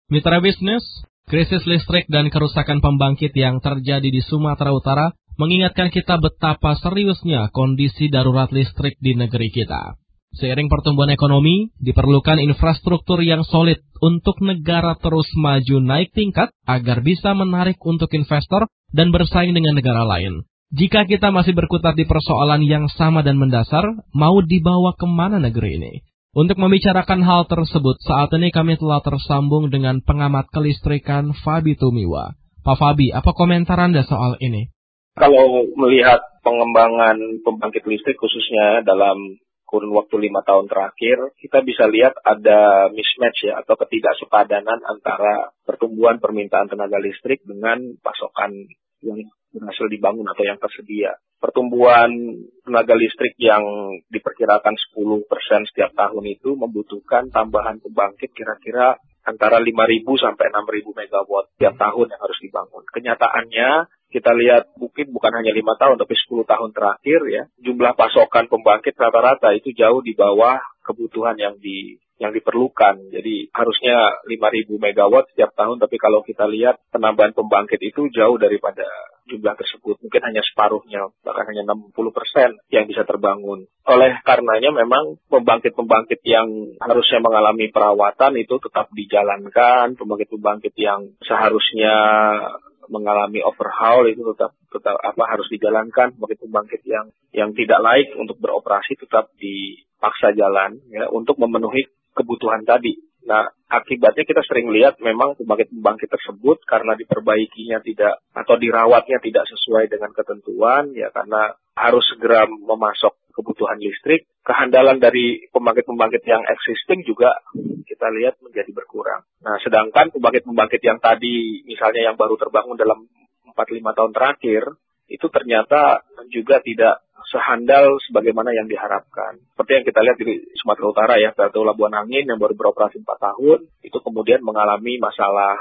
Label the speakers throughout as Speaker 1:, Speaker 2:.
Speaker 1: Mitra bisnis, krisis listrik dan kerusakan pembangkit yang terjadi di Sumatera Utara mengingatkan kita betapa seriusnya kondisi darurat listrik di negeri kita. Seiring pertumbuhan ekonomi, diperlukan infrastruktur yang solid untuk negara terus maju naik tingkat agar bisa menarik untuk investor dan bersaing dengan negara lain. Jika kita masih berkutat di persoalan yang sama dan mendasar, mau dibawa kemana negeri ini? Untuk membicarakan hal tersebut, saat ini kami telah tersambung dengan pengamat kelistrikan Fabi Tumiwa. Pak Fabi, apa komentar Anda soal ini?
Speaker 2: Kalau melihat pengembangan pembangkit listrik khususnya dalam kurun waktu 5 tahun terakhir, kita bisa lihat ada mismatch ya atau ketidaksepadanan antara pertumbuhan permintaan tenaga listrik dengan pasokan yang berhasil dibangun atau yang tersedia. Pertumbuhan tenaga listrik yang diperkirakan 10% setiap tahun itu membutuhkan tambahan pembangkit kira-kira antara 5.000 sampai 6.000 megawatt setiap tahun yang harus dibangun. Kenyataannya kita lihat mungkin bukan hanya 5 tahun tapi 10 tahun terakhir ya, jumlah pasokan pembangkit rata-rata itu jauh di bawah kebutuhan yang diperlukan. Jadi harusnya 5.000 megawatt setiap tahun, tapi kalau kita lihat penambahan pembangkit itu jauh daripada jumlah tersebut. Mungkin hanya separuhnya, bahkan hanya 60% yang bisa terbangun. Oleh karenanya memang pembangkit-pembangkit yang harusnya mengalami perawatan itu tetap dijalankan. Pembangkit-pembangkit yang seharusnya mengalami overhaul itu tetap harus dijalankan. Pembangkit yang tidak laik untuk beroperasi tetap dipaksa jalan ya untuk memenuhi kebutuhan tadi. Nah, akibatnya kita sering lihat memang pembangkit-pembangkit tersebut karena diperbaikinya tidak atau dirawatnya tidak sesuai dengan ketentuan ya, karena harus segera memasok kebutuhan listrik, kehandalan dari pembangkit-pembangkit yang existing juga kita lihat menjadi berkurang. Nah, sedangkan pembangkit-pembangkit yang tadi misalnya yang baru terbangun dalam 4-5 tahun terakhir itu ternyata juga tidak sehandal sebagaimana yang diharapkan. Seperti yang kita lihat di Sumatera Utara ya, PLTU Labuan Angin yang baru beroperasi 4 tahun, itu kemudian mengalami masalah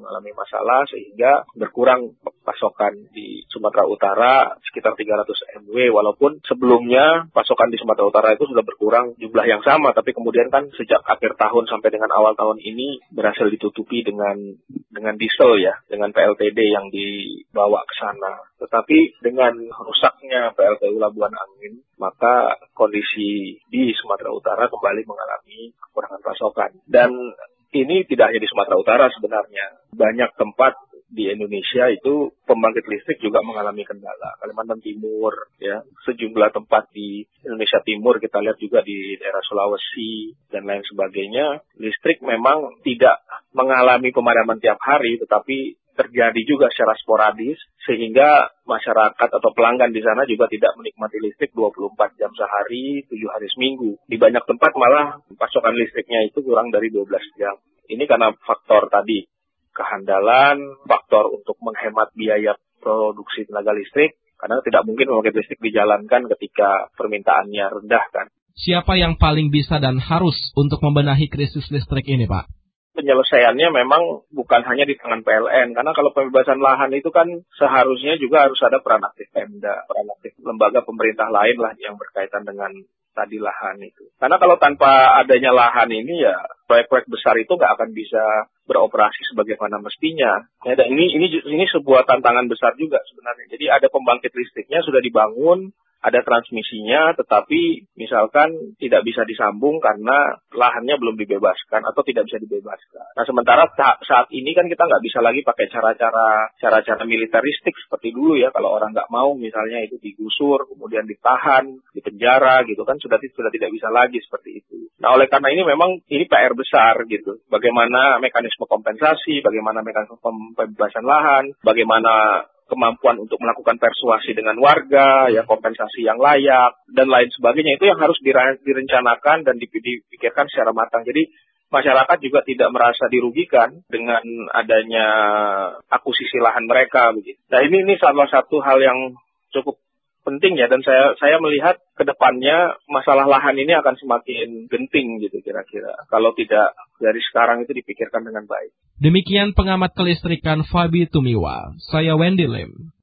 Speaker 2: sehingga berkurang pasokan di Sumatera Utara sekitar 300 MW, walaupun sebelumnya pasokan di Sumatera Utara itu sudah berkurang jumlah yang sama, tapi kemudian kan sejak akhir tahun sampai dengan awal tahun ini berhasil ditutupi dengan diesel ya, dengan PLTD yang dibawa ke sana. Tetapi dengan rusaknya PLTU Labuan Angin, maka kondisi di Sumatera Utara kembali mengalami kekurangan pasokan. Dan ini tidak hanya di Sumatera Utara sebenarnya. Banyak tempat di Indonesia itu pembangkit listrik juga mengalami kendala. Kalimantan Timur, ya, sejumlah tempat di Indonesia Timur, kita lihat juga di daerah Sulawesi dan lain sebagainya. Listrik memang tidak mengalami pemadaman tiap hari, tetapi terjadi juga secara sporadis, sehingga masyarakat atau pelanggan di sana juga tidak menikmati listrik 24 jam sehari, 7 hari seminggu. Di banyak tempat malah pasokan listriknya itu kurang dari 12 jam. Ini karena faktor tadi, kehandalan, faktor untuk menghemat biaya produksi tenaga listrik, karena tidak mungkin pembangkit listrik dijalankan ketika permintaannya rendah kan.
Speaker 1: Siapa yang paling bisa dan harus untuk membenahi krisis listrik ini, Pak?
Speaker 2: Penyelesaiannya memang bukan hanya di tangan PLN, karena kalau pembebasan lahan itu kan seharusnya juga harus ada peran aktif Pemda, peran aktif lembaga pemerintah lain lah yang berkaitan dengan tadi lahan itu. Karena kalau tanpa adanya lahan ini ya proyek-proyek besar itu nggak akan bisa beroperasi sebagaimana mestinya. Ya, dan ini sebuah tantangan besar juga sebenarnya. Jadi ada pembangkit listriknya sudah dibangun, ada transmisinya, tetapi misalkan tidak bisa disambung karena lahannya belum dibebaskan atau tidak bisa dibebaskan. Nah, sementara saat ini kan kita nggak bisa lagi pakai cara-cara militeristik seperti dulu ya. Kalau orang nggak mau misalnya itu digusur, kemudian ditahan, dipenjara gitu kan, sudah tidak bisa lagi seperti itu. Nah, oleh karena ini memang ini PR besar gitu. Bagaimana mekanisme kompensasi, bagaimana mekanisme pembebasan lahan, bagaimana kemampuan untuk melakukan persuasi dengan warga, ya kompensasi yang layak, dan lain sebagainya. Itu yang harus direncanakan dan dipikirkan secara matang. Jadi masyarakat juga tidak merasa dirugikan dengan adanya akuisisi lahan mereka. Begitu. Nah ini salah satu hal yang cukup penting ya, dan saya melihat ke depannya masalah lahan ini akan semakin genting gitu kira-kira. Kalau tidak dari sekarang itu dipikirkan dengan baik.
Speaker 1: Demikian pengamat kelistrikan Fabi Tumiwa. Saya Wendy Lim.